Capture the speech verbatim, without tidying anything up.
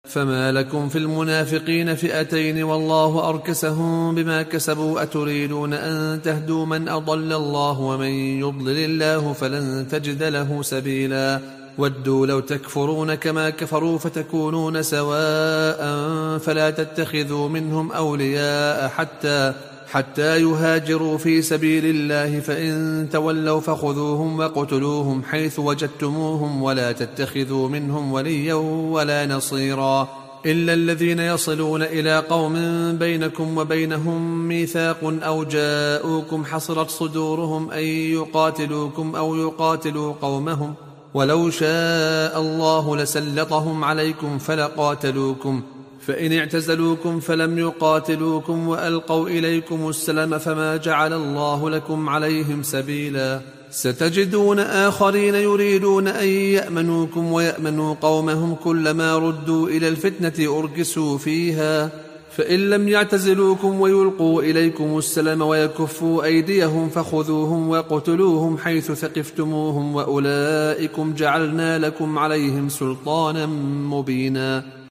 فما لكم في المنافقين فئتين والله أركسهم بما كسبوا أتريدون أن تهدوا من أضل الله ومن يضلل الله فلن تجد له سبيلا ودوا لو تكفرون كما كفروا فتكونون سواء فلا تتخذوا منهم أولياء حتى حتى يهاجروا في سبيل الله فإن تولوا فخذوهم وقتلوهم حيث وجدتموهم ولا تتخذوا منهم وليا ولا نصيرا إلا الذين يصلون إلى قوم بينكم وبينهم ميثاق أو جاءوكم حصرت صدورهم أن يقاتلوكم أو يقاتلوا قومهم ولو شاء الله لسلطهم عليكم فلقاتلوكم فإن اعتزلوكم فلم يقاتلوكم وألقوا إليكم السلام فما جعل الله لكم عليهم سبيلا ستجدون آخرين يريدون أن يأمنوكم ويأمنوا قومهم كلما ردوا إلى الفتنة أركسوا فيها فإن لم يعتزلوكم ويلقوا إليكم السلام ويكفوا أيديهم فخذوهم وقتلوهم حيث ثقفتموهم وأولئكم جعلنا لكم عليهم سلطانا مبينا